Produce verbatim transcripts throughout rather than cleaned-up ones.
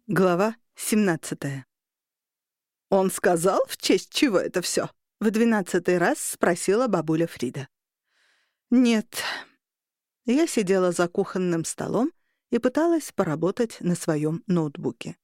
Глава семнадцатая. «Он сказал, в честь чего это всё?» — в двенадцатый раз спросила бабуля Фрида. «Нет». Я сидела за кухонным столом и пыталась поработать на своём ноутбуке.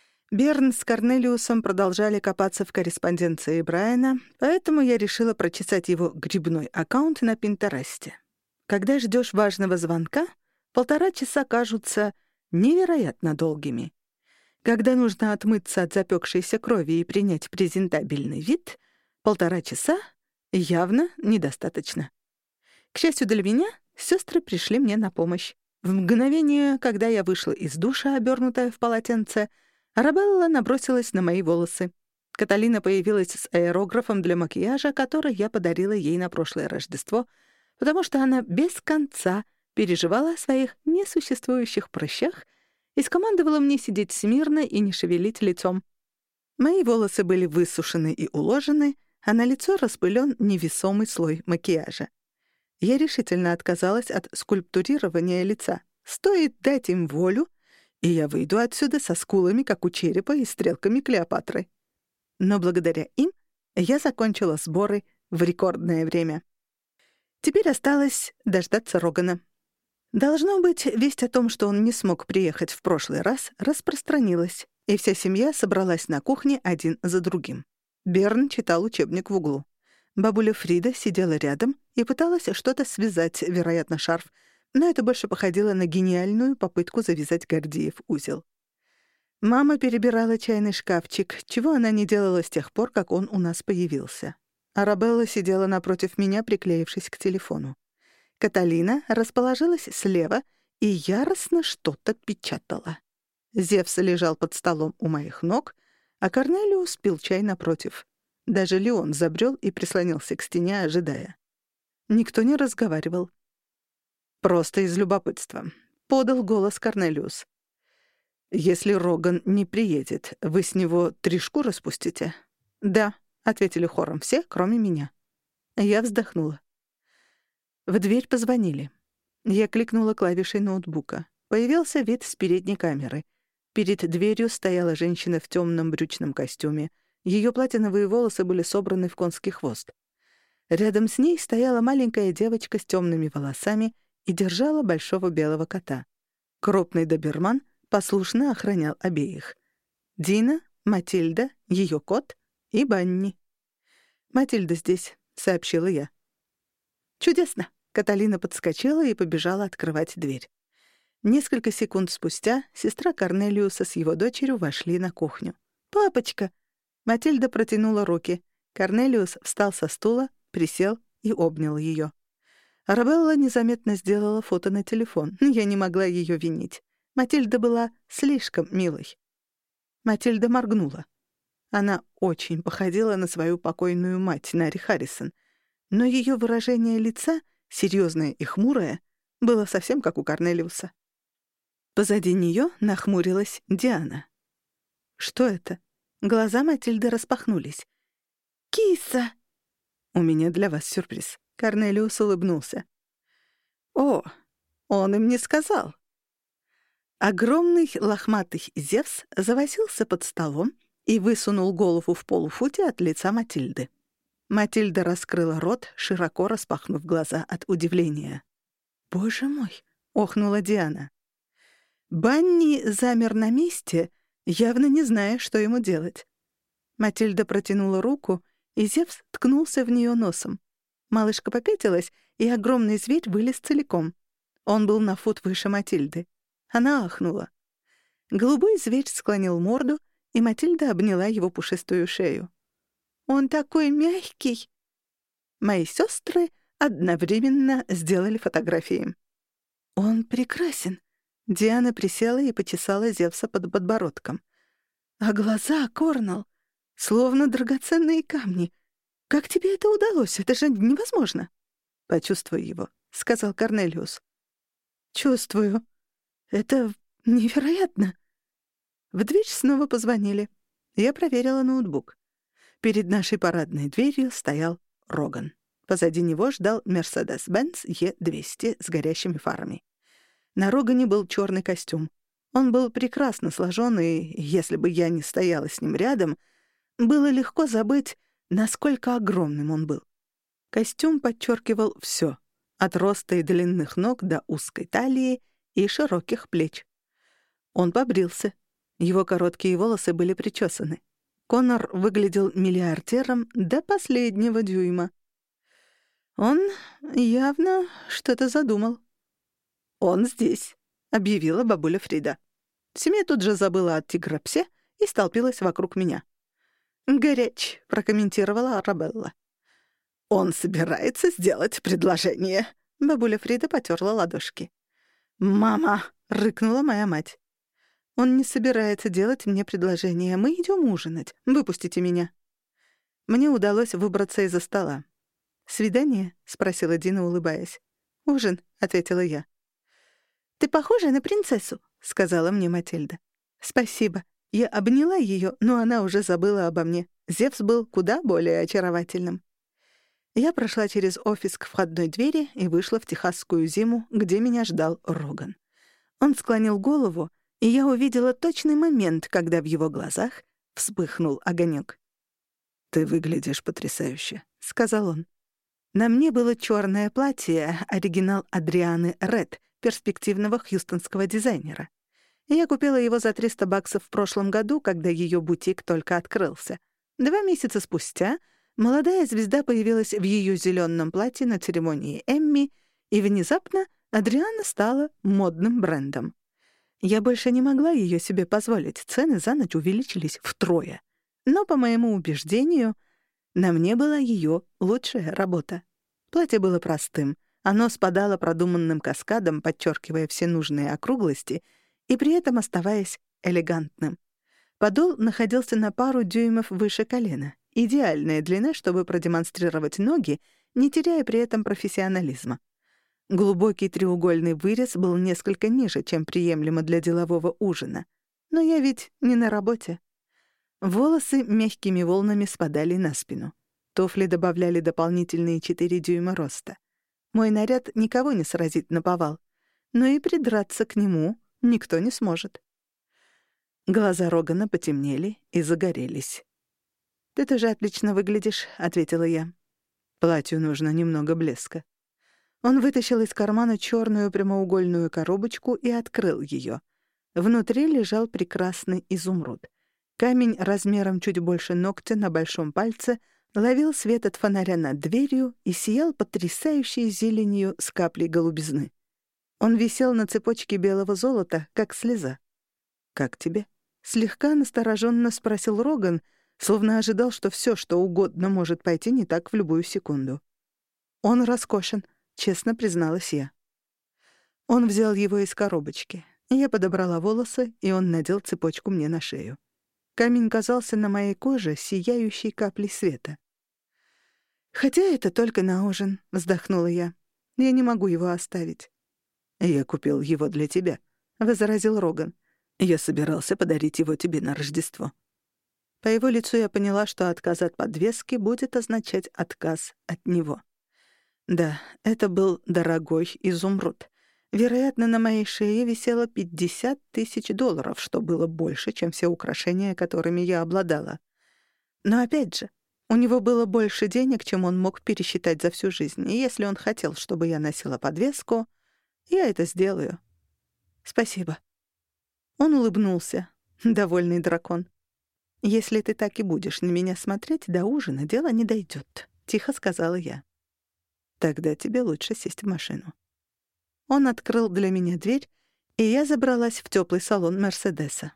Берн с Корнелиусом продолжали копаться в корреспонденции Брайана, поэтому я решила прочесать его грибной аккаунт на Пинтересте. Когда ждёшь важного звонка, полтора часа кажутся невероятно долгими. Когда нужно отмыться от запекшейся крови и принять презентабельный вид, полтора часа явно недостаточно. К счастью для меня, сестры пришли мне на помощь. В мгновение, когда я вышла из душа, обернутая в полотенце, Арабелла набросилась на мои волосы. Каталина появилась с аэрографом для макияжа, который я подарила ей на прошлое Рождество, потому что она без конца переживала о своих несуществующих прыщах и скомандовала мне сидеть смирно и не шевелить лицом. Мои волосы были высушены и уложены, а на лицо распылен невесомый слой макияжа. Я решительно отказалась от скульптурирования лица. Стоит дать им волю, и я выйду отсюда со скулами, как у черепа, и стрелками Клеопатры. Но благодаря им я закончила сборы в рекордное время. Теперь осталось дождаться Рогана. Должно быть, весть о том, что он не смог приехать в прошлый раз, распространилась, и вся семья собралась на кухне один за другим. Берн читал учебник в углу. Бабуля Фрида сидела рядом и пыталась что-то связать, вероятно, шарф, но это больше походило на гениальную попытку завязать Гордиев узел. Мама перебирала чайный шкафчик, чего она не делала с тех пор, как он у нас появился. Арабелла сидела напротив меня, приклеившись к телефону. Каталина расположилась слева и яростно что-то печатала. Зевс лежал под столом у моих ног, а Корнелиус пил чай напротив. Даже Леон забрел и прислонился к стене, ожидая. Никто не разговаривал. «Просто из любопытства», — подал голос Корнелиус. «Если Роган не приедет, вы с него три шкуры спустите?» «Да», — ответили хором все, кроме меня. Я вздохнула. В дверь позвонили. Я кликнула клавишей ноутбука. Появился вид с передней камеры. Перед дверью стояла женщина в темном брючном костюме. Ее платиновые волосы были собраны в конский хвост. Рядом с ней стояла маленькая девочка с темными волосами и держала большого белого кота. Крупный доберман послушно охранял обеих. Дина, Матильда, ее кот и Банни. «Матильда здесь», — сообщила я. «Чудесно!» Каталина подскочила и побежала открывать дверь. Несколько секунд спустя сестра Корнелиуса с его дочерью вошли на кухню. «Папочка!» Матильда протянула руки. Корнелиус встал со стула, присел и обнял ее. Арабелла незаметно сделала фото на телефон. Я не могла ее винить. Матильда была слишком милой. Матильда моргнула. Она очень походила на свою покойную мать, Нари Харрисон, но ее выражение лица, серьезное и хмурое, было совсем как у Корнелиуса. Позади нее нахмурилась Диана. «Что это?» Глаза Матильды распахнулись. «Киса!» «У меня для вас сюрприз». Корнелиус улыбнулся. «О, он им не сказал». Огромный лохматый Зевс завозился под столом и высунул голову в полуфуте от лица Матильды. Матильда раскрыла рот, широко распахнув глаза от удивления. «Боже мой!» — охнула Диана. Банни замер на месте, явно не зная, что ему делать. Матильда протянула руку, и Зевс ткнулся в нее носом. Малышка попятилась, и огромный зверь вылез целиком. Он был на фут выше Матильды. Она ахнула. Голубой зверь склонил морду, и Матильда обняла его пушистую шею. «Он такой мягкий!» Мои сестры одновременно сделали фотографии. «Он прекрасен!» Диана присела и почесала Зевса под подбородком. «А глаза, Корнелл, словно драгоценные камни. Как тебе это удалось? Это же невозможно!» «Почувствуй его», — сказал Корнелиус. «Чувствую. Это невероятно!» В дверь снова позвонили. Я проверила ноутбук. Перед нашей парадной дверью стоял Роган. Позади него ждал Mercedes-Benz Е двести с горящими фарами. На Рогане был черный костюм. Он был прекрасно сложен, и если бы я не стояла с ним рядом, было легко забыть, насколько огромным он был. Костюм подчеркивал все, от роста и длинных ног до узкой талии и широких плеч. Он побрился. Его короткие волосы были причесаны. Конор выглядел миллиардером до последнего дюйма. Он явно что-то задумал. «Он здесь», — объявила бабуля Фрида. Семья тут же забыла о тигропсе и столпилась вокруг меня. «Горяч», — прокомментировала Арабелла. «Он собирается сделать предложение». Бабуля Фрида потёрла ладошки. «Мама!» — рыкнула моя мать. «Он не собирается делать мне предложение. Мы идём ужинать. Выпустите меня». Мне удалось выбраться из-за стола. «Свидание?» — спросила Дина, улыбаясь. «Ужин», — ответила я. «Ты похожа на принцессу», — сказала мне Матильда. «Спасибо». Я обняла её, но она уже забыла обо мне. Зевс был куда более очаровательным. Я прошла через офис к входной двери и вышла в техасскую зиму, где меня ждал Роган. Он склонил голову, и я увидела точный момент, когда в его глазах вспыхнул огонёк. «Ты выглядишь потрясающе», — сказал он. На мне было чёрное платье, оригинал Адрианы Ред, перспективного хьюстонского дизайнера. Я купила его за триста баксов в прошлом году, когда её бутик только открылся. Два месяца спустя молодая звезда появилась в её зелёном платье на церемонии Эмми, и внезапно Адриана стала модным брендом. Я больше не могла её себе позволить, цены за ночь увеличились втрое. Но, по моему убеждению, на мне была её лучшая работа. Платье было простым, оно спадало продуманным каскадом, подчеркивая все нужные округлости и при этом оставаясь элегантным. Подол находился на пару дюймов выше колена. Идеальная длина, чтобы продемонстрировать ноги, не теряя при этом профессионализма. Глубокий треугольный вырез был несколько ниже, чем приемлемо для делового ужина. Но я ведь не на работе. Волосы мягкими волнами спадали на спину. Туфли добавляли дополнительные четыре дюйма роста. Мой наряд никого не сразит наповал, но и придраться к нему никто не сможет. Глаза Рогана потемнели и загорелись. «Ты тоже отлично выглядишь», — ответила я. «Платью нужно немного блеска». Он вытащил из кармана чёрную прямоугольную коробочку и открыл её. Внутри лежал прекрасный изумруд. Камень размером чуть больше ногтя на большом пальце ловил свет от фонаря над дверью и сиял потрясающей зеленью с каплей голубизны. Он висел на цепочке белого золота, как слеза. «Как тебе?» — слегка настороженно спросил Роган, словно ожидал, что всё, что угодно может пойти не так в любую секунду. «Он роскошен», — честно призналась я. Он взял его из коробочки. Я подобрала волосы, и он надел цепочку мне на шею. Камень казался на моей коже сияющей каплей света. «Хотя это только на ужин», — вздохнула я. «Я не могу его оставить». «Я купил его для тебя», — возразил Роган. «Я собирался подарить его тебе на Рождество». По его лицу я поняла, что отказ от подвески будет означать отказ от него. Да, это был дорогой изумруд. Вероятно, на моей шее висело пятьдесят тысяч долларов, что было больше, чем все украшения, которыми я обладала. Но опять же, у него было больше денег, чем он мог пересчитать за всю жизнь, и если он хотел, чтобы я носила подвеску, я это сделаю. Спасибо. Он улыбнулся, довольный дракон. «Если ты так и будешь на меня смотреть, до ужина дело не дойдет», — тихо сказала я. «Тогда тебе лучше сесть в машину». Он открыл для меня дверь, и я забралась в тёплый салон Мерседеса.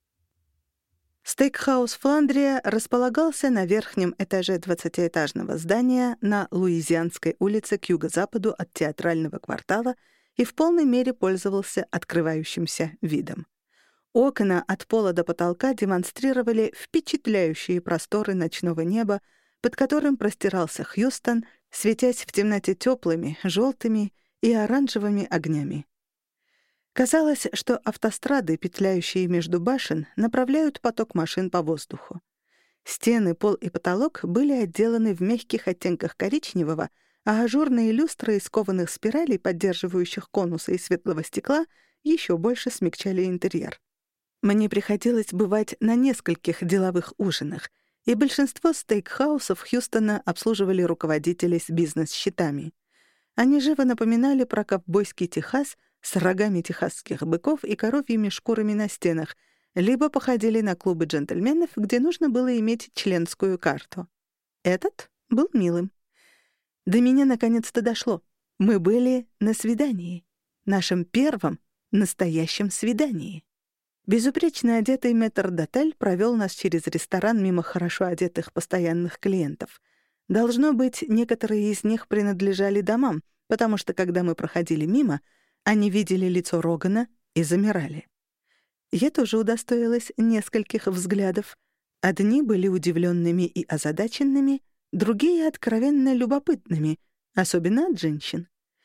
Стейкхаус «Фландрия» располагался на верхнем этаже двадцатиэтажного здания на Луизианской улице к юго-западу от театрального квартала и в полной мере пользовался открывающимся видом. Окна от пола до потолка демонстрировали впечатляющие просторы ночного неба, под которым простирался Хьюстон, светясь в темноте тёплыми, жёлтыми и оранжевыми огнями. Казалось, что автострады, петляющие между башен, направляют поток машин по воздуху. Стены, пол и потолок были отделаны в мягких оттенках коричневого, а ажурные люстры из кованых спиралей, поддерживающих конусы из светлого стекла, еще больше смягчали интерьер. Мне приходилось бывать на нескольких деловых ужинах, и большинство стейкхаусов Хьюстона обслуживали руководители с бизнес-счетами. Они живо напоминали про ковбойский Техас с рогами техасских быков и коровьими шкурами на стенах, либо походили на клубы джентльменов, где нужно было иметь членскую карту. Этот был милым. До меня наконец-то дошло. Мы были на свидании. Нашем первом настоящем свидании. Безупречно одетый метрдотель провел нас через ресторан мимо хорошо одетых постоянных клиентов. Должно быть, некоторые из них принадлежали домам, потому что, когда мы проходили мимо, они видели лицо Рогана и замирали. Я тоже удостоилась нескольких взглядов. Одни были удивленными и озадаченными, другие — откровенно любопытными, особенно от женщин.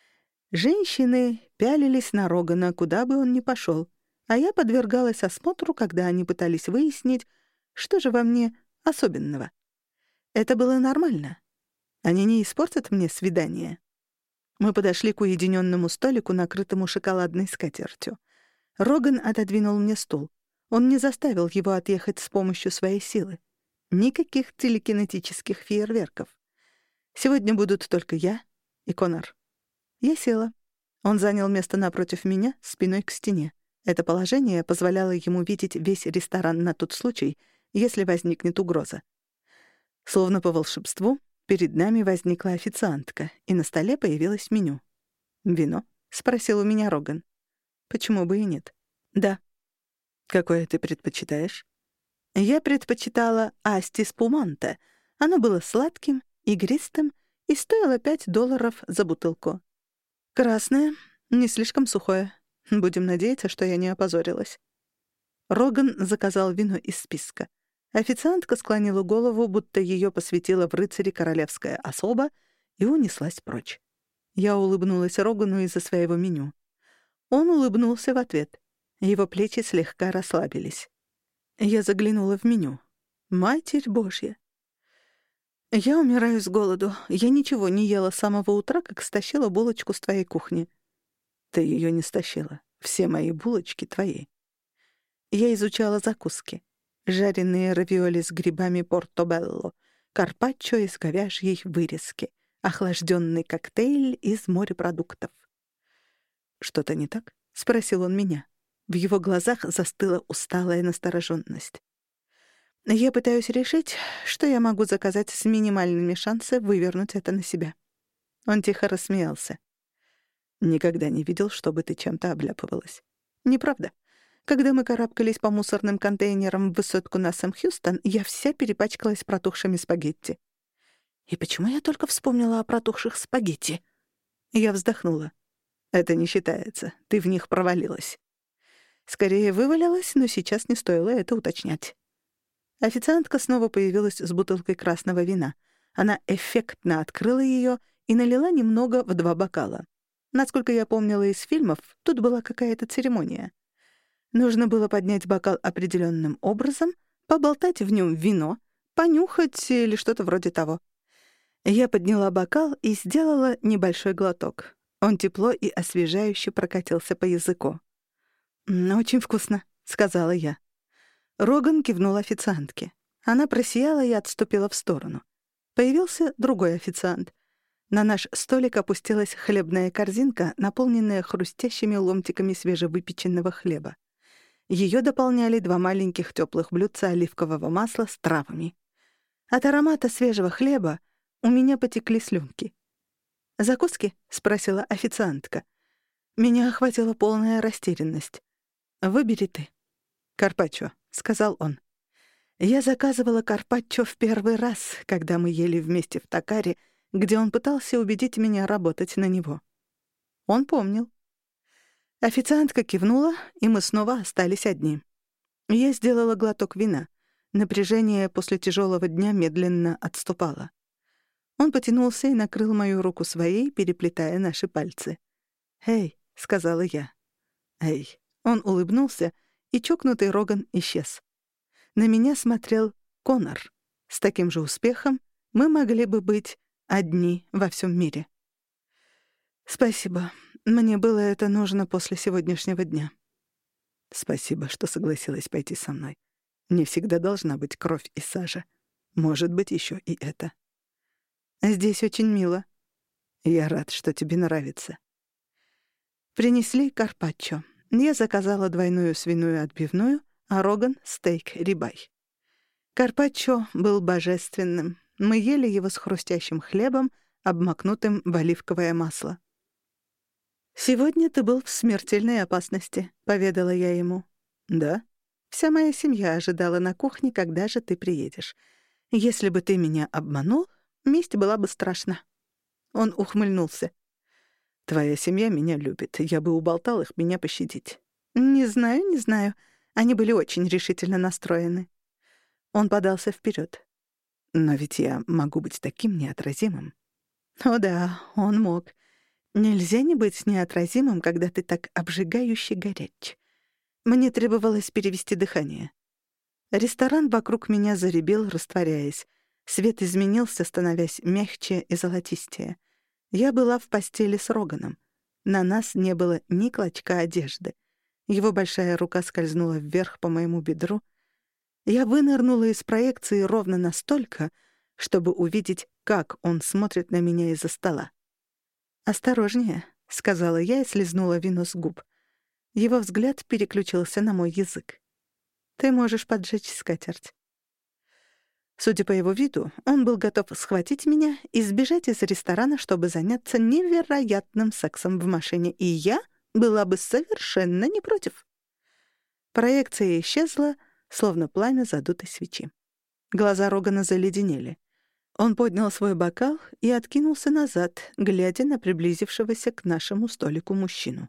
Женщины пялились на Рогана, куда бы он ни пошел, а я подвергалась осмотру, когда они пытались выяснить, что же во мне особенного. Это было нормально. Они не испортят мне свидание. Мы подошли к уединенному столику, накрытому шоколадной скатертью. Роган отодвинул мне стул. Он не заставил его отъехать с помощью своей силы. Никаких телекинетических фейерверков. Сегодня будут только я и Конор. Я села. Он занял место напротив меня, спиной к стене. Это положение позволяло ему видеть весь ресторан на тот случай, если возникнет угроза. Словно по волшебству, перед нами возникла официантка, и на столе появилось меню. «Вино?» — спросил у меня Роган. «Почему бы и нет?» «Да». «Какое ты предпочитаешь?» Я предпочитала Асти Спуманте. Оно было сладким, игристым и стоило пять долларов за бутылку. «Красное, не слишком сухое. Будем надеяться, что я не опозорилась». Роган заказал вино из списка. Официантка склонила голову, будто ее посвятила в рыцари королевская особа, и унеслась прочь. Я улыбнулась Рогану из-за своего меню. Он улыбнулся в ответ. Его плечи слегка расслабились. Я заглянула в меню. Матерь Божья! «Я умираю с голоду. Я ничего не ела с самого утра, как стащила булочку с твоей кухни». «Ты ее не стащила. Все мои булочки твои». Я изучала закуски. Жареные равиоли с грибами портобелло, карпаччо из говяжьей вырезки, охлажденный коктейль из морепродуктов. «Что-то не так?» — спросил он меня. В его глазах застыла усталая настороженность. Я пытаюсь решить, что я могу заказать с минимальными шансами вывернуть это на себя. Он тихо рассмеялся. «Никогда не видел, чтобы ты чем-то обляпывалась». «Неправда. Когда мы карабкались по мусорным контейнерам в высотку на Сэм-Хьюстон, я вся перепачкалась протухшими спагетти». «И почему я только вспомнила о протухших спагетти?» Я вздохнула. «Это не считается. Ты в них провалилась». Скорее вывалилась, но сейчас не стоило это уточнять. Официантка снова появилась с бутылкой красного вина. Она эффектно открыла ее и налила немного в два бокала. Насколько я помнила из фильмов, тут была какая-то церемония. Нужно было поднять бокал определенным образом, поболтать в нем вино, понюхать или что-то вроде того. Я подняла бокал и сделала небольшой глоток. Он тепло и освежающе прокатился по языку. «Очень вкусно», — сказала я. Роган кивнул официантке. Она просияла и отступила в сторону. Появился другой официант. На наш столик опустилась хлебная корзинка, наполненная хрустящими ломтиками свежевыпеченного хлеба. Ее дополняли два маленьких теплых блюдца оливкового масла с травами. От аромата свежего хлеба у меня потекли слюнки. «Закуски?» — спросила официантка. Меня охватила полная растерянность. «Выбери ты». «Карпаччо», — сказал он. Я заказывала карпаччо в первый раз, когда мы ели вместе в Такаре, где он пытался убедить меня работать на него. Он помнил. Официантка кивнула, и мы снова остались одни. Я сделала глоток вина. Напряжение после тяжелого дня медленно отступало. Он потянулся и накрыл мою руку своей, переплетая наши пальцы. «Эй», — сказала я. «Эй». Он улыбнулся, и чокнутый Роган исчез. На меня смотрел Конор. С таким же успехом мы могли бы быть одни во всем мире. «Спасибо. Мне было это нужно после сегодняшнего дня. Спасибо, что согласилась пойти со мной. Не всегда должна быть кровь и сажа. Может быть, еще и это. Здесь очень мило. Я рад, что тебе нравится. Принесли карпаччо. Я заказала двойную свиную отбивную, а Роган — стейк-рибай. Карпаччо был божественным. Мы ели его с хрустящим хлебом, обмакнутым в оливковое масло. «Сегодня ты был в смертельной опасности», — поведала я ему. «Да?» «Вся моя семья ожидала на кухне, когда же ты приедешь. Если бы ты меня обманул, месть была бы страшна». Он ухмыльнулся. «Твоя семья меня любит. Я бы уболтал их меня пощадить». «Не знаю, не знаю. Они были очень решительно настроены». Он подался вперед. «Но ведь я могу быть таким неотразимым». О да, он мог. Нельзя не быть неотразимым, когда ты так обжигающе горяч. Мне требовалось перевести дыхание. Ресторан вокруг меня заребил, растворяясь. Свет изменился, становясь мягче и золотистее. Я была в постели с Роганом. На нас не было ни клочка одежды. Его большая рука скользнула вверх по моему бедру. Я вынырнула из проекции ровно настолько, чтобы увидеть, как он смотрит на меня из-за стола. «Осторожнее», — сказала я и слезнула вино с губ. Его взгляд переключился на мой язык. «Ты можешь поджечь скатерть». Судя по его виду, он был готов схватить меня и сбежать из ресторана, чтобы заняться невероятным сексом в машине, и я была бы совершенно не против. Проекция исчезла, словно пламя задутой свечи. Глаза Рогана заледенели. Он поднял свой бокал и откинулся назад, глядя на приблизившегося к нашему столику мужчину.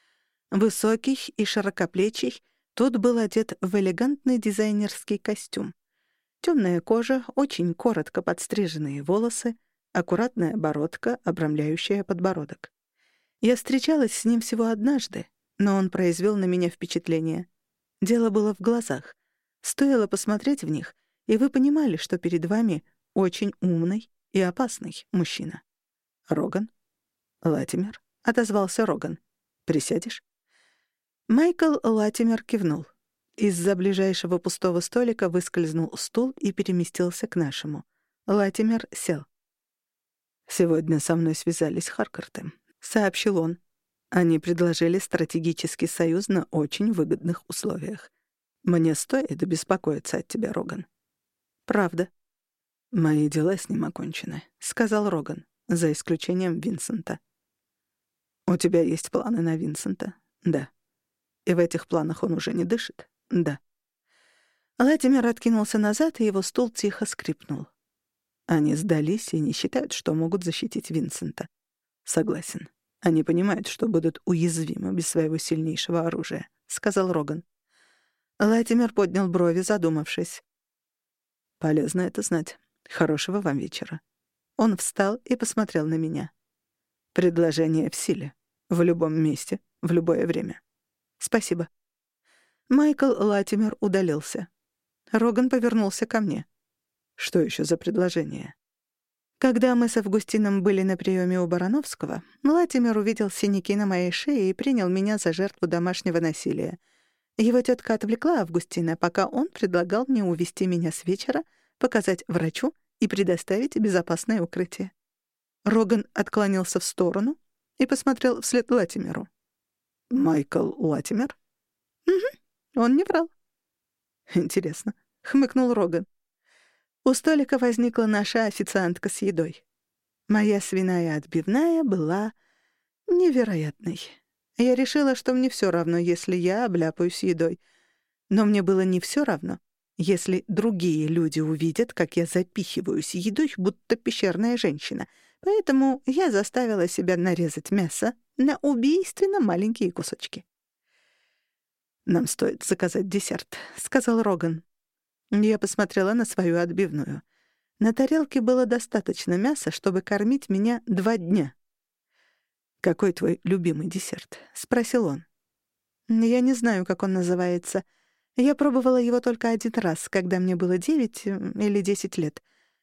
Высокий и широкоплечий, тот был одет в элегантный дизайнерский костюм. Темная кожа, очень коротко подстриженные волосы, аккуратная бородка, обрамляющая подбородок. Я встречалась с ним всего однажды, но он произвел на меня впечатление. Дело было в глазах. Стоило посмотреть в них, и вы понимали, что перед вами очень умный и опасный мужчина. «Роган?» «Латимер», — отозвался Роган. «Присядешь?» Майкл Латимер кивнул. Из-за ближайшего пустого столика выскользнул стул и переместился к нашему. Латимер сел. «Сегодня со мной связались Харкарты», — сообщил он. «Они предложили стратегический союз на очень выгодных условиях. Мне стоит беспокоиться от тебя, Роган». «Правда». «Мои дела с ним окончены», — сказал Роган, за исключением Винсента. «У тебя есть планы на Винсента?» «Да». «И в этих планах он уже не дышит?» «Да». Латимер откинулся назад, и его стул тихо скрипнул. «Они сдались и не считают, что могут защитить Винсента». «Согласен. Они понимают, что будут уязвимы без своего сильнейшего оружия», — сказал Роган. Латимер поднял брови, задумавшись. «Полезно это знать. Хорошего вам вечера». Он встал и посмотрел на меня. «Предложение в силе. В любом месте, в любое время». «Спасибо». Майкл Латимер удалился. Роган повернулся ко мне. «Что еще за предложение?» Когда мы с Августином были на приеме у Барановского, Латимер увидел синяки на моей шее и принял меня за жертву домашнего насилия. Его тетка отвлекла Августина, пока он предлагал мне увезти меня с вечера, показать врачу и предоставить безопасное укрытие. Роган отклонился в сторону и посмотрел вслед Латимеру. «Майкл Латимер?» «Угу, он не врал». «Интересно», — хмыкнул Роган. У столика возникла наша официантка с едой. Моя свиная отбивная была невероятной. Я решила, что мне всё равно, если я обляпаюсь едой. Но мне было не всё равно, если другие люди увидят, как я запихиваюсь едой, будто пещерная женщина. Поэтому я заставила себя нарезать мясо на убийственно маленькие кусочки. «Нам стоит заказать десерт», — сказал Роган. Я посмотрела на свою отбивную. На тарелке было достаточно мяса, чтобы кормить меня два дня. «Какой твой любимый десерт?» — спросил он. Я не знаю, как он называется. Я пробовала его только один раз, когда мне было девять или десять лет.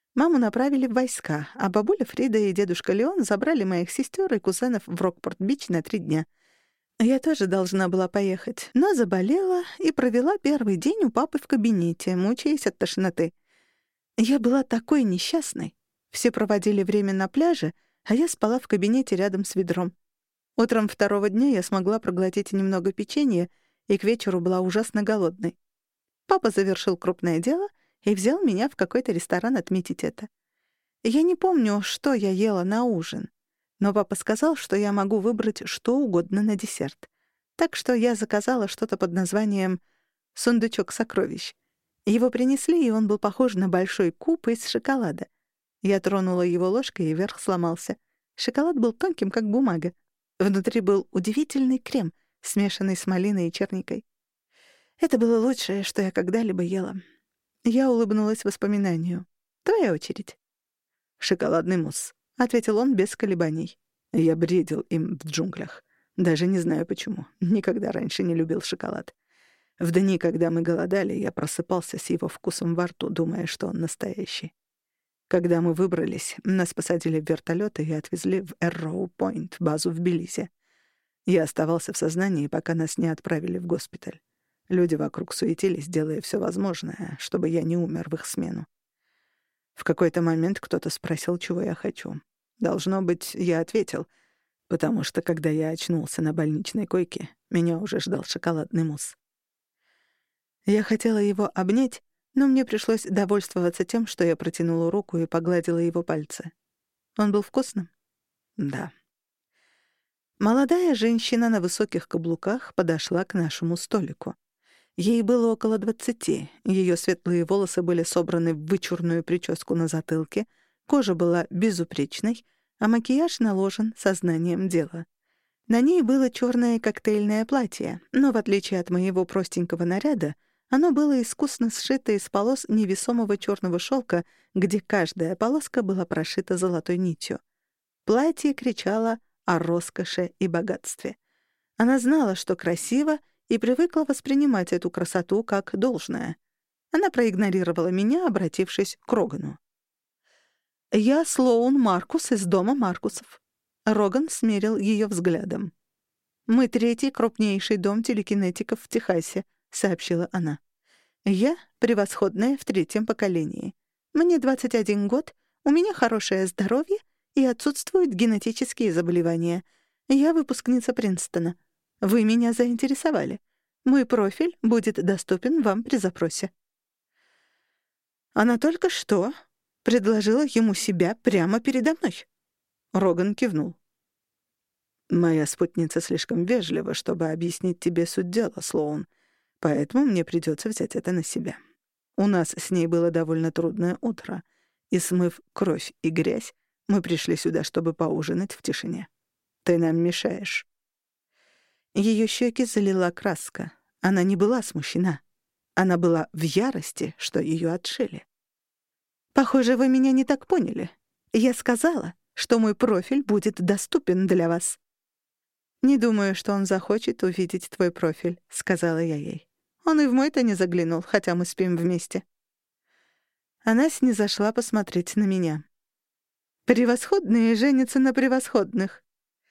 Маму направили в войска, а бабуля Фрида и дедушка Леон забрали моих сестер и кузенов в Рокпорт-Бич на три дня. Я тоже должна была поехать, но заболела и провела первый день у папы в кабинете, мучаясь от тошноты. Я была такой несчастной. Все проводили время на пляже, а я спала в кабинете рядом с ведром. Утром второго дня я смогла проглотить немного печенья и к вечеру была ужасно голодной. Папа завершил крупное дело и взял меня в какой-то ресторан отметить это. Я не помню, что я ела на ужин, но папа сказал, что я могу выбрать что угодно на десерт. Так что я заказала что-то под названием «сундучок сокровищ». Его принесли, и он был похож на большой куб из шоколада. Я тронула его ложкой, и верх сломался. Шоколад был тонким, как бумага. Внутри был удивительный крем, смешанный с малиной и черникой. Это было лучшее, что я когда-либо ела. Я улыбнулась воспоминанию. «Твоя очередь». «Шоколадный мусс», — ответил он без колебаний. Я бредил им в джунглях. Даже не знаю почему. Никогда раньше не любил шоколад. В дни, когда мы голодали, я просыпался с его вкусом во рту, думая, что он настоящий. Когда мы выбрались, нас посадили в вертолёт и отвезли в Эрроу-Пойнт, базу в Белизе. Я оставался в сознании, пока нас не отправили в госпиталь. Люди вокруг суетились, делая всё возможное, чтобы я не умер в их смену. В какой-то момент кто-то спросил, чего я хочу. Должно быть, я ответил, потому что, когда я очнулся на больничной койке, меня уже ждал шоколадный мусс. Я хотела его обнять, но мне пришлось довольствоваться тем, что я протянула руку и погладила его пальцы. Он был вкусным? Да. Молодая женщина на высоких каблуках подошла к нашему столику. Ей было около двадцати, её светлые волосы были собраны в вычурную прическу на затылке, кожа была безупречной, а макияж наложен сознанием дела. На ней было чёрное коктейльное платье, но, в отличие от моего простенького наряда, оно было искусно сшито из полос невесомого чёрного шёлка, где каждая полоска была прошита золотой нитью. Платье кричало о роскоши и богатстве. Она знала, что красиво, и привыкла воспринимать эту красоту как должное. Она проигнорировала меня, обратившись к Рогану. «Я Слоун Маркус из дома Маркусов». Роган смерил её взглядом. «Мы третий крупнейший дом телекинетиков в Техасе», — сообщила она. «Я превосходная в третьем поколении. Мне двадцать один год, у меня хорошее здоровье и отсутствуют генетические заболевания. Я выпускница Принстона. Вы меня заинтересовали. Мой профиль будет доступен вам при запросе». Она только что предложила ему себя прямо передо мной. Роган кивнул. «Моя спутница слишком вежлива, чтобы объяснить тебе суть дела, Слоун. Поэтому мне придётся взять это на себя. У нас с ней было довольно трудное утро, и, смыв кровь и грязь, мы пришли сюда, чтобы поужинать в тишине. Ты нам мешаешь». Её щеки залила краска. Она не была смущена. Она была в ярости, что её отшили. «Похоже, вы меня не так поняли. Я сказала, что мой профиль будет доступен для вас». «Не думаю, что он захочет увидеть твой профиль», — сказала я ей. «Он и в мой-то не заглянул, хотя мы спим вместе». Она снизошла посмотреть на меня. «Превосходные женятся на превосходных».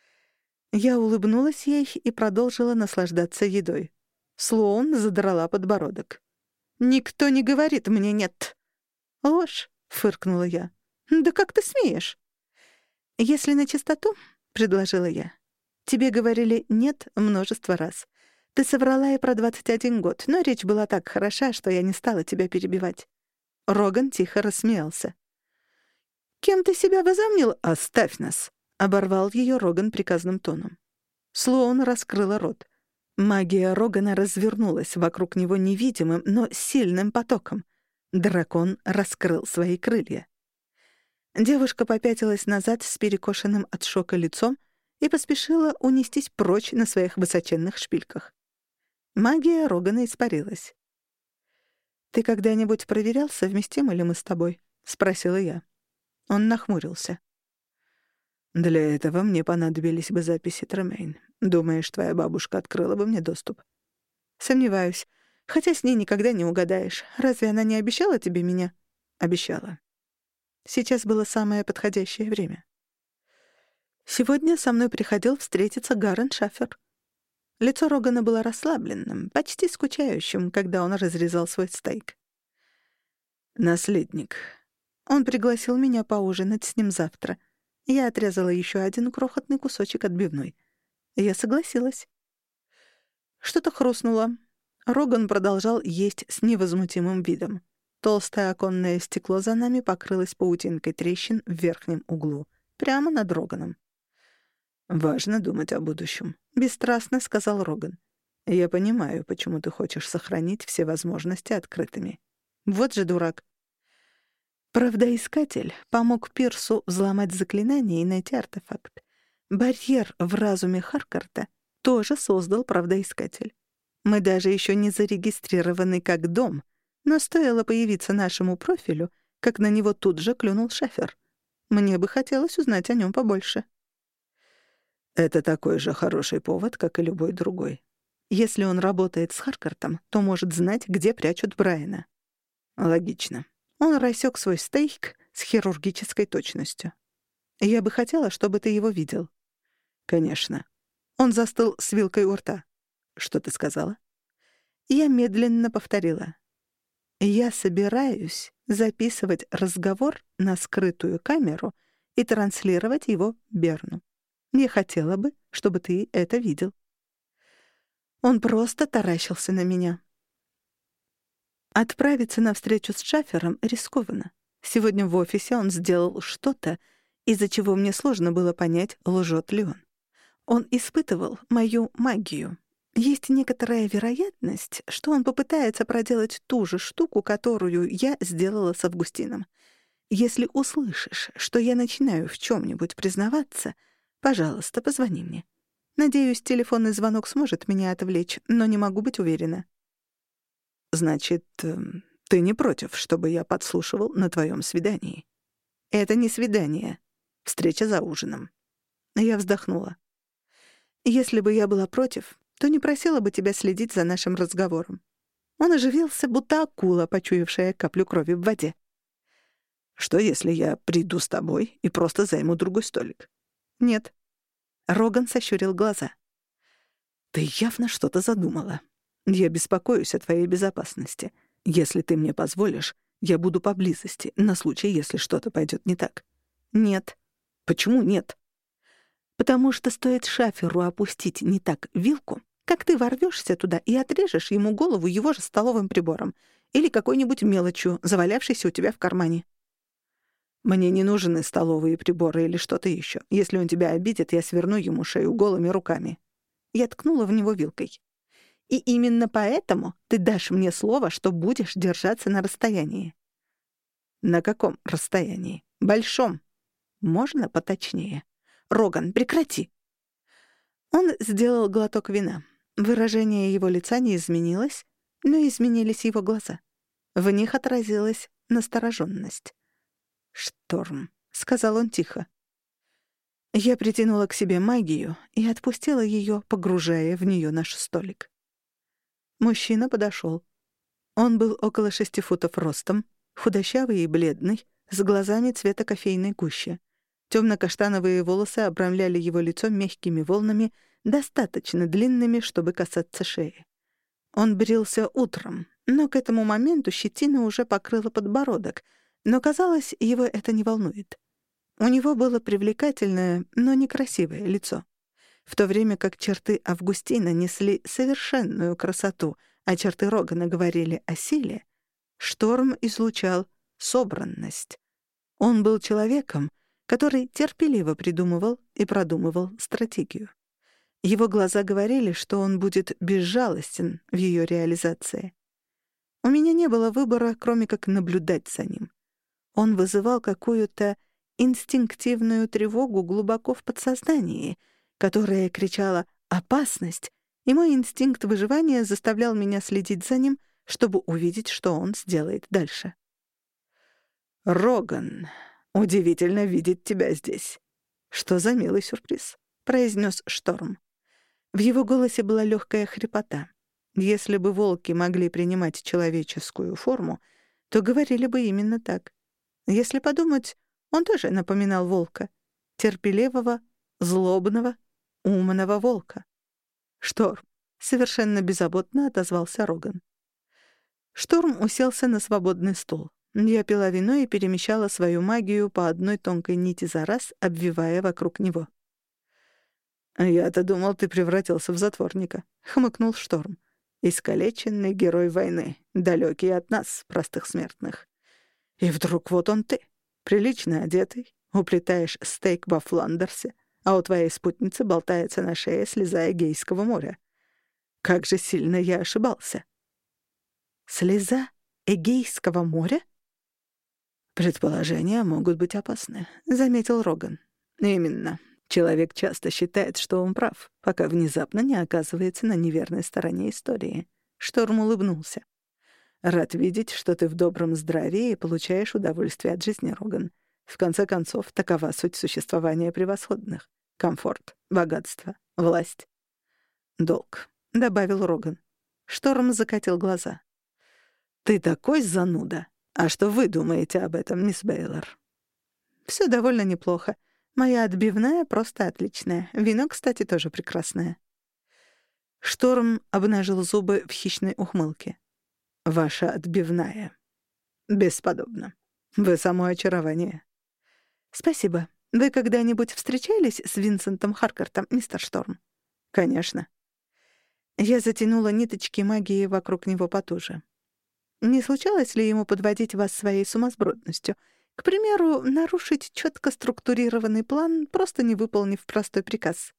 Я улыбнулась ей и продолжила наслаждаться едой. Слоун задрала подбородок. «Никто не говорит мне «нет». «Ложь», — фыркнула я. «Да как ты смеешь?» «Если на чистоту», — предложила я. «Тебе говорили «нет» множество раз. Ты соврала и про двадцать один год, но речь была так хороша, что я не стала тебя перебивать». Роган тихо рассмеялся. «Кем ты себя возомнил? Оставь нас!» — оборвал её Роган приказным тоном. Слоун раскрыла рот. Магия Рогана развернулась вокруг него невидимым, но сильным потоком. Дракон раскрыл свои крылья. Девушка попятилась назад с перекошенным от шока лицом и поспешила унестись прочь на своих высоченных шпильках. Магия Рогана испарилась. «Ты когда-нибудь проверял, совместимы ли мы с тобой?» — спросила я. Он нахмурился. «Для этого мне понадобились бы записи Тремейн. Думаешь, твоя бабушка открыла бы мне доступ?» «Сомневаюсь. Хотя с ней никогда не угадаешь. Разве она не обещала тебе меня?» «Обещала». Сейчас было самое подходящее время. Сегодня со мной приходил встретиться Гарен Шафер. Лицо Рогана было расслабленным, почти скучающим, когда он разрезал свой стейк. «Наследник. Он пригласил меня поужинать с ним завтра. Я отрезала еще один крохотный кусочек отбивной. Я согласилась. Что-то хрустнуло. Роган продолжал есть с невозмутимым видом. Толстое оконное стекло за нами покрылось паутинкой трещин в верхнем углу, прямо над Роганом. «Важно думать о будущем», — бесстрастно сказал Роган. «Я понимаю, почему ты хочешь сохранить все возможности открытыми». Вот же дурак. Правдоискатель помог Пирсу взломать заклинание и найти артефакт. Барьер в разуме Харкарта тоже создал правдоискатель. Мы даже еще не зарегистрированы как дом, но стоило появиться нашему профилю, как на него тут же клюнул Шафер. Мне бы хотелось узнать о нем побольше. Это такой же хороший повод, как и любой другой. Если он работает с Харкартом, то может знать, где прячут Брайана. Логично. Он рассек свой стейк с хирургической точностью. Я бы хотела, чтобы ты его видел. Конечно. Он застыл с вилкой у рта. Что ты сказала? Я медленно повторила. Я собираюсь записывать разговор на скрытую камеру и транслировать его Берну. Я хотела бы, чтобы ты это видел. Он просто таращился на меня. Отправиться на встречу с Шафером рискованно. Сегодня в офисе он сделал что-то, из-за чего мне сложно было понять, лжет ли он. Он испытывал мою магию. Есть некоторая вероятность, что он попытается проделать ту же штуку, которую я сделала с Августином. Если услышишь, что я начинаю в чем-нибудь признаваться, пожалуйста, позвони мне. Надеюсь, телефонный звонок сможет меня отвлечь, но не могу быть уверена. Значит, ты не против, чтобы я подслушивал на твоем свидании? Это не свидание. Встреча за ужином. Я вздохнула. Если бы я была против, то не просила бы тебя следить за нашим разговором. Он оживился, будто акула, почуявшая каплю крови в воде. Что, если я приду с тобой и просто займу другой столик? Нет. Роган сощурил глаза. Ты явно что-то задумала. Я беспокоюсь о твоей безопасности. Если ты мне позволишь, я буду поблизости, на случай, если что-то пойдет не так. Нет. Почему нет? Потому что стоит Шаферу опустить не так вилку, как ты ворвешься туда и отрежешь ему голову его же столовым прибором или какой-нибудь мелочью, завалявшейся у тебя в кармане. Мне не нужны столовые приборы или что-то еще. Если он тебя обидит, я сверну ему шею голыми руками. Я ткнула в него вилкой. И именно поэтому ты дашь мне слово, что будешь держаться на расстоянии. На каком расстоянии? Большом. Можно поточнее? Роган, прекрати. Он сделал глоток вина. Выражение его лица не изменилось, но изменились его глаза. В них отразилась настороженность. «Шторм», — сказал он тихо. Я притянула к себе магию и отпустила ее, погружая в нее наш столик. Мужчина подошел. Он был около шести футов ростом, худощавый и бледный, с глазами цвета кофейной гущи. Темно-каштановые волосы обрамляли его лицо мягкими волнами, достаточно длинными, чтобы касаться шеи. Он брился утром, но к этому моменту щетина уже покрыла подбородок, но, казалось, его это не волнует. У него было привлекательное, но некрасивое лицо. В то время как черты Августина несли совершенную красоту, а черты Рогана говорили о силе, Шторм излучал собранность. Он был человеком, который терпеливо придумывал и продумывал стратегию. Его глаза говорили, что он будет безжалостен в ее реализации. У меня не было выбора, кроме как наблюдать за ним. Он вызывал какую-то инстинктивную тревогу глубоко в подсознании, которая кричала «опасность», и мой инстинкт выживания заставлял меня следить за ним, чтобы увидеть, что он сделает дальше. «Роган, удивительно видеть тебя здесь. Что за милый сюрприз», — произнес Шторм. В его голосе была легкая хрипота. Если бы волки могли принимать человеческую форму, то говорили бы именно так. Если подумать, он тоже напоминал волка. Терпеливого, злобного, умного волка. «Шторм», — совершенно беззаботно отозвался Роган. Шторм уселся на свободный стул. Я пила вино и перемещала свою магию по одной тонкой нити за раз, обвивая вокруг него. «Я-то думал, ты превратился в затворника», — хмыкнул Шторм. «Искалеченный герой войны, далекий от нас, простых смертных. И вдруг вот он ты, прилично одетый, уплетаешь стейк во Фландерсе, а у твоей спутницы болтается на шее слеза Эгейского моря. Как же сильно я ошибался». «Слеза Эгейского моря?» «Предположения могут быть опасны», — заметил Роган. «Именно. Человек часто считает, что он прав, пока внезапно не оказывается на неверной стороне истории». Шторм улыбнулся. «Рад видеть, что ты в добром здравии и получаешь удовольствие от жизни, Роган. В конце концов, такова суть существования превосходных. Комфорт, богатство, власть». «Долг», — добавил Роган. Шторм закатил глаза. «Ты такой зануда! А что вы думаете об этом, мисс Бейлор?» «Всё довольно неплохо. Моя отбивная просто отличная. Вино, кстати, тоже прекрасное». Шторм обнажил зубы в хищной ухмылке. «Ваша отбивная. Бесподобно. Вы само очарование». «Спасибо. Вы когда-нибудь встречались с Винсентом Харкартом, мистер Шторм?» «Конечно». Я затянула ниточки магии вокруг него потуже. «Не случалось ли ему подводить вас своей сумасбродностью? К примеру, нарушить чётко структурированный план, просто не выполнив простой приказ?»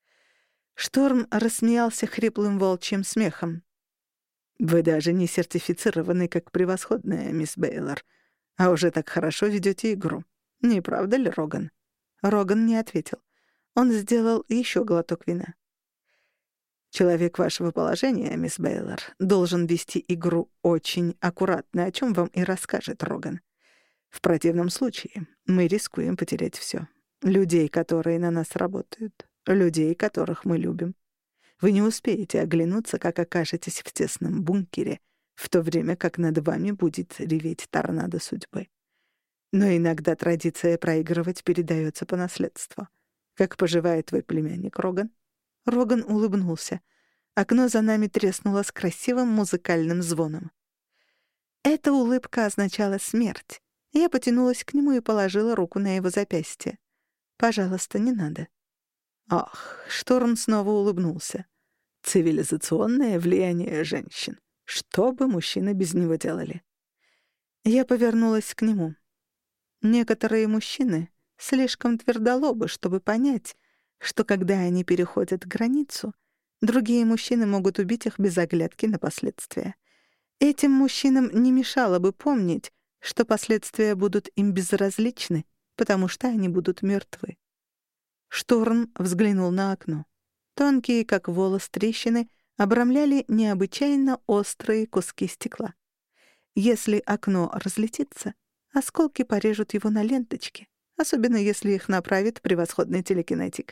Шторм рассмеялся хриплым волчьим смехом. «Вы даже не сертифицированы как превосходная, мисс Бейлор, а уже так хорошо ведёте игру. Не правда ли, Роган?» Роган не ответил. Он сделал ещё глоток вина. «Человек вашего положения, мисс Бейлор, должен вести игру очень аккуратно, о чём вам и расскажет Роган. В противном случае мы рискуем потерять всё. Людей, которые на нас работают, людей, которых мы любим. Вы не успеете оглянуться, как окажетесь в тесном бункере, в то время как над вами будет реветь торнадо судьбы. Но иногда традиция проигрывать передаётся по наследству. Как поживает твой племянник, Роган?» Роган улыбнулся. Окно за нами треснуло с красивым музыкальным звоном. Эта улыбка означала смерть. Я потянулась к нему и положила руку на его запястье. «Пожалуйста, не надо». Ах, Шторм снова улыбнулся. «Цивилизационное влияние женщин. Что бы мужчины без него делали?» Я повернулась к нему. Некоторые мужчины слишком твердолобы, чтобы понять, что когда они переходят границу, другие мужчины могут убить их без оглядки на последствия. Этим мужчинам не мешало бы помнить, что последствия будут им безразличны, потому что они будут мертвы. Шторм взглянул на окно. Тонкие, как волос, трещины обрамляли необычайно острые куски стекла. Если окно разлетится, осколки порежут его на ленточки, особенно если их направит превосходный телекинетик.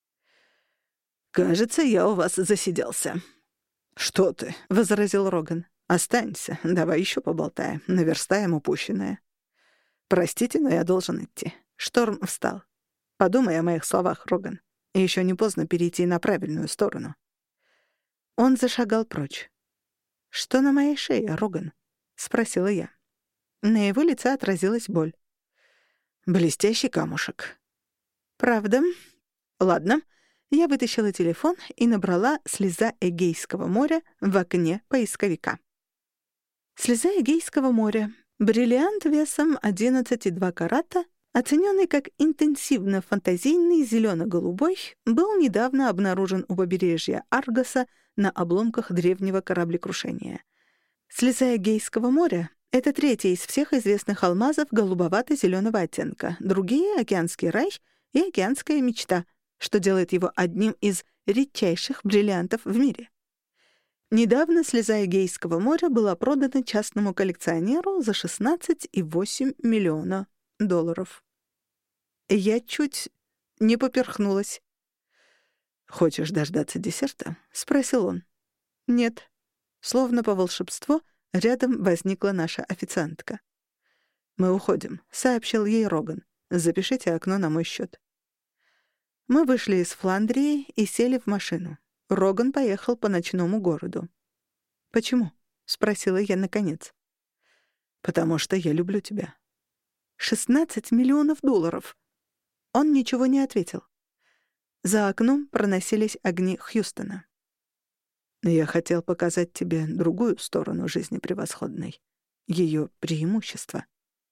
«Кажется, я у вас засиделся». «Что ты?» — возразил Роган. «Останься, давай еще поболтаем, наверстаем упущенное». «Простите, но я должен идти». Шторм встал. «Подумай о моих словах, Роган. Еще не поздно перейти на правильную сторону». Он зашагал прочь. «Что на моей шее, Роган?» — спросила я. На его лице отразилась боль. «Блестящий камушек». «Правда? Ладно». Я вытащила телефон и набрала «Слеза Эгейского моря» в окне поисковика. Слеза Эгейского моря. Бриллиант весом одиннадцать и два карата, оцененный как интенсивно-фантазийный зелено-голубой, был недавно обнаружен у побережья Аргоса на обломках древнего кораблекрушения. Слеза Эгейского моря — это третий из всех известных алмазов голубовато-зеленого оттенка, другие — океанский рай и океанская мечта, что делает его одним из редчайших бриллиантов в мире. Недавно слеза Эгейского моря была продана частному коллекционеру за шестнадцать и восемь десятых миллиона долларов. Я чуть не поперхнулась. «Хочешь дождаться десерта?» — спросил он. «Нет». Словно по волшебству рядом возникла наша официантка. «Мы уходим», — сообщил ей Роган. «Запишите окно на мой счет». Мы вышли из Фландрии и сели в машину. Роган поехал по ночному городу. «Почему?» — спросила я наконец. «Потому что я люблю тебя». «Шестнадцать миллионов долларов!» Он ничего не ответил. За окном проносились огни Хьюстона. «Я хотел показать тебе другую сторону жизни превосходной. Ее преимущество».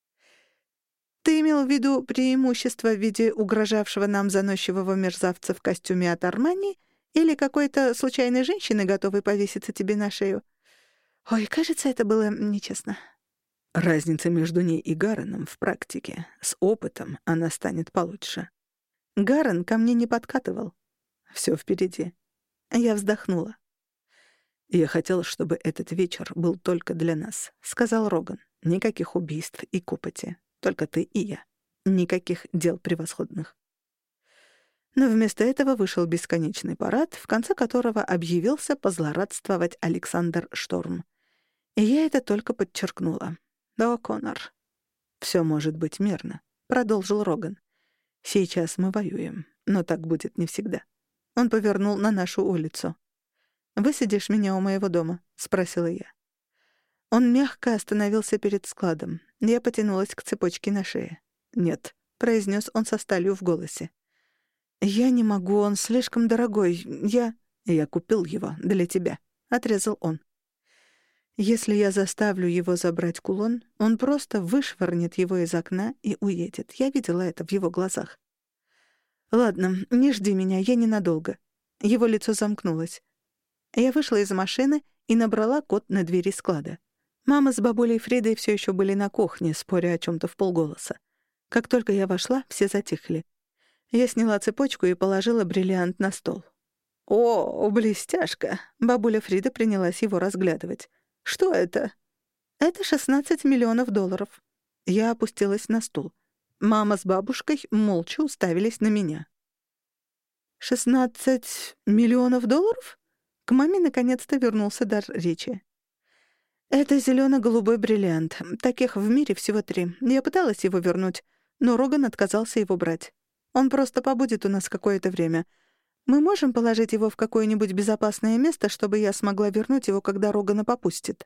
«Ты имел в виду преимущество в виде угрожавшего нам заносчивого мерзавца в костюме от Армани или какой-то случайной женщины, готовой повеситься тебе на шею? Ой, кажется, это было нечестно». Разница между ней и Гарреном в практике. С опытом она станет получше. Гаррен ко мне не подкатывал. Всё впереди. Я вздохнула. «Я хотел, чтобы этот вечер был только для нас», — сказал Роган. «Никаких убийств и копоти. Только ты и я. Никаких дел превосходных». Но вместо этого вышел бесконечный парад, в конце которого объявился позлорадствовать Александр Шторм. И я это только подчеркнула. «Да, Коннор». «Всё может быть мирно», — продолжил Роган. «Сейчас мы воюем, но так будет не всегда». Он повернул на нашу улицу. «Высадишь меня у моего дома?» — спросила я. Он мягко остановился перед складом. Я потянулась к цепочке на шее. «Нет», — произнес он со сталью в голосе. «Я не могу, он слишком дорогой. Я...» «Я купил его для тебя», — отрезал он. «Если я заставлю его забрать кулон, он просто вышвырнет его из окна и уедет. Я видела это в его глазах». «Ладно, не жди меня, я ненадолго». Его лицо замкнулось. Я вышла из машины и набрала код на двери склада. Мама с бабулей Фридой все еще были на кухне, споря о чем-то вполголоса. Как только я вошла, все затихли. Я сняла цепочку и положила бриллиант на стол. «О, блестяшка!» — бабуля Фрида принялась его разглядывать. «Что это?» «Это шестнадцать миллионов долларов». Я опустилась на стул. Мама с бабушкой молча уставились на меня. «Шестнадцать миллионов долларов?» К маме наконец-то вернулся дар речи. «Это зелено-голубой бриллиант. Таких в мире всего три. Я пыталась его вернуть, но Роган отказался его брать. Он просто побудет у нас какое-то время. Мы можем положить его в какое-нибудь безопасное место, чтобы я смогла вернуть его, когда Рогана попустит».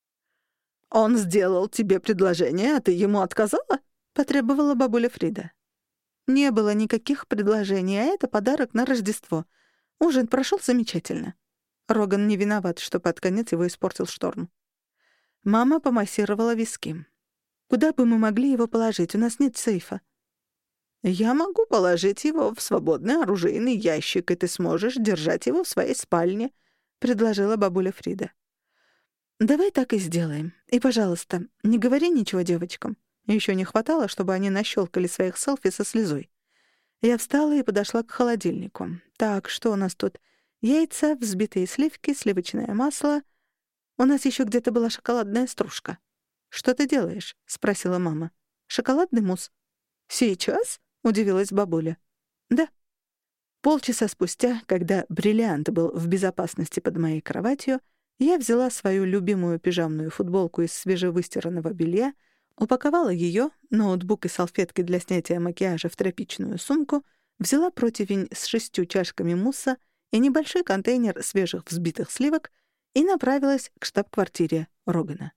«Он сделал тебе предложение, а ты ему отказала?» — потребовала бабуля Фрида. «Не было никаких предложений, а это подарок на Рождество. Ужин прошел замечательно». Роган не виноват, что под конец его испортил Шторм. Мама помассировала виски. «Куда бы мы могли его положить? У нас нет сейфа». «Я могу положить его в свободный оружейный ящик, и ты сможешь держать его в своей спальне», — предложила бабуля Фрида. «Давай так и сделаем. И, пожалуйста, не говори ничего девочкам. Еще не хватало, чтобы они нащелкали своих селфи со слезой». Я встала и подошла к холодильнику. «Так, что у нас тут? Яйца, взбитые сливки, сливочное масло. У нас еще где-то была шоколадная стружка». «Что ты делаешь?» — спросила мама. «Шоколадный мусс». «Сейчас?» — удивилась бабуля. «Да». Полчаса спустя, когда бриллиант был в безопасности под моей кроватью, я взяла свою любимую пижамную футболку из свежевыстиранного белья, упаковала ее, ноутбук и салфетки для снятия макияжа в тряпичную сумку, взяла противень с шестью чашками мусса и небольшой контейнер свежих взбитых сливок и направилась к штаб-квартире Рогана.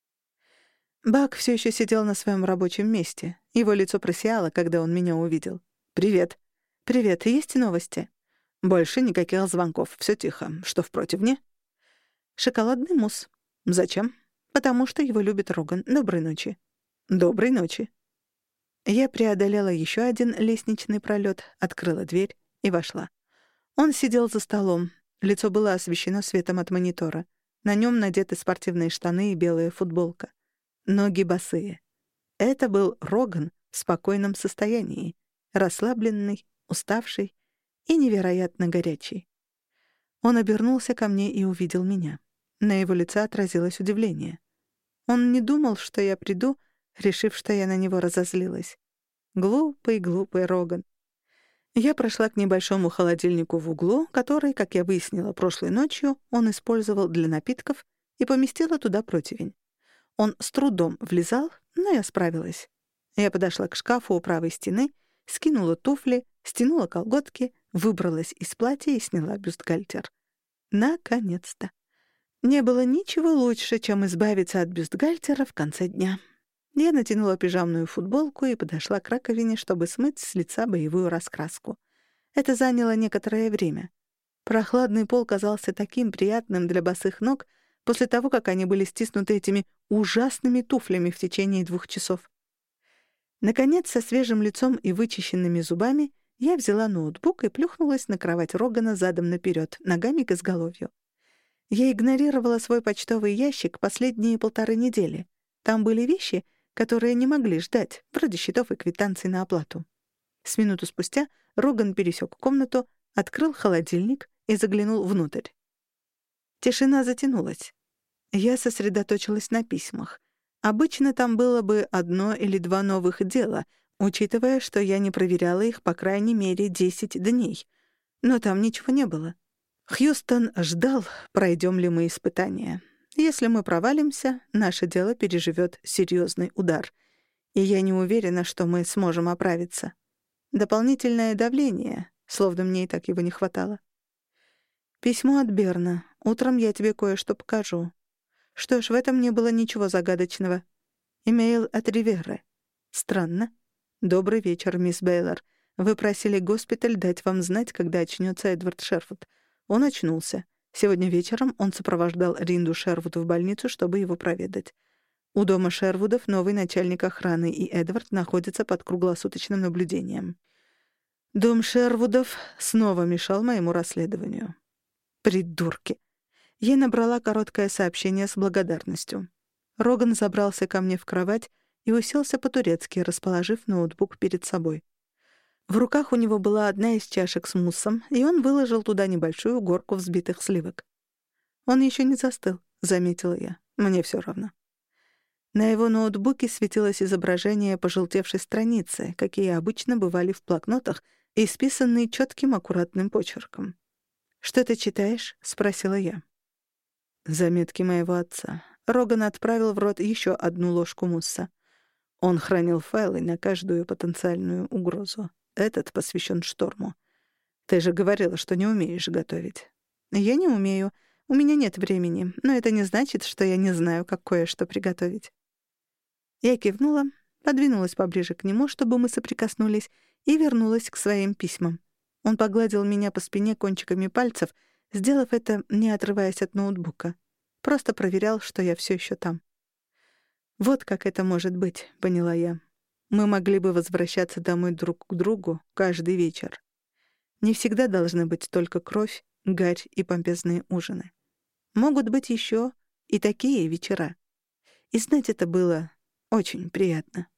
Бак все еще сидел на своем рабочем месте. Его лицо просияло, когда он меня увидел. «Привет». «Привет, есть новости?» «Больше никаких звонков, все тихо. Что в противне?» «Шоколадный мусс». «Зачем?» «Потому что его любит Роган. Доброй ночи». «Доброй ночи». Я преодолела еще один лестничный пролет, открыла дверь и вошла. Он сидел за столом. Лицо было освещено светом от монитора. На нем надеты спортивные штаны и белая футболка. Ноги босые. Это был Роган в спокойном состоянии, расслабленный, уставший и невероятно горячий. Он обернулся ко мне и увидел меня. На его лице отразилось удивление. Он не думал, что я приду, решив, что я на него разозлилась. Глупый, глупый Роган. Я прошла к небольшому холодильнику в углу, который, как я выяснила прошлой ночью, он использовал для напитков, и поместила туда противень. Он с трудом влезал, но я справилась. Я подошла к шкафу у правой стены, скинула туфли, стянула колготки, выбралась из платья и сняла бюстгальтер. Наконец-то! Не было ничего лучше, чем избавиться от бюстгальтера в конце дня. Я натянула пижамную футболку и подошла к раковине, чтобы смыть с лица боевую раскраску. Это заняло некоторое время. Прохладный пол казался таким приятным для босых ног после того, как они были стиснуты этими ужасными туфлями в течение двух часов. Наконец, со свежим лицом и вычищенными зубами я взяла ноутбук и плюхнулась на кровать Рогана задом наперед, ногами к изголовью. Я игнорировала свой почтовый ящик последние полторы недели. Там были вещи, которые не могли ждать, вроде счетов и квитанций на оплату. С минуту спустя Роган пересек комнату, открыл холодильник и заглянул внутрь. Тишина затянулась. Я сосредоточилась на письмах. Обычно там было бы одно или два новых дела, учитывая, что я не проверяла их по крайней мере десять дней. Но там ничего не было. Хьюстон ждал, пройдем ли мы испытания. Если мы провалимся, наше дело переживет серьезный удар. И я не уверена, что мы сможем оправиться. Дополнительное давление, словно мне и так его не хватало. Письмо от Берна. Утром я тебе кое-что покажу. Что ж, в этом не было ничего загадочного. Имейл от Риверы. Странно. Добрый вечер, мисс Бейлор. Вы просили госпиталь дать вам знать, когда очнется Эдвард Шервуд. Он очнулся. Сегодня вечером он сопровождал Ринду Шервуд в больницу, чтобы его проведать. У дома Шервудов новый начальник охраны, и Эдвард находится под круглосуточным наблюдением. Дом Шервудов снова мешал моему расследованию. Придурки. Я набрала короткое сообщение с благодарностью. Роган забрался ко мне в кровать и уселся по-турецки, расположив ноутбук перед собой. В руках у него была одна из чашек с муссом, и он выложил туда небольшую горку взбитых сливок. «Он еще не застыл», — заметила я. «Мне все равно». На его ноутбуке светилось изображение пожелтевшей страницы, какие обычно бывали в блокнотах, исписанные четким аккуратным почерком. «Что ты читаешь?» — спросила я. Заметки моего отца. Роган отправил в рот еще одну ложку мусса. Он хранил файлы на каждую потенциальную угрозу. Этот посвящен шторму. Ты же говорила, что не умеешь готовить. Я не умею. У меня нет времени, но это не значит, что я не знаю, как кое-что приготовить. Я кивнула, подвинулась поближе к нему, чтобы мы соприкоснулись, и вернулась к своим письмам. Он погладил меня по спине кончиками пальцев, сделав это, не отрываясь от ноутбука. Просто проверял, что я все еще там. «Вот как это может быть», — поняла я. «Мы могли бы возвращаться домой друг к другу каждый вечер. Не всегда должны быть только кровь, гарь и помпезные ужины. Могут быть еще и такие вечера. И знать это было очень приятно».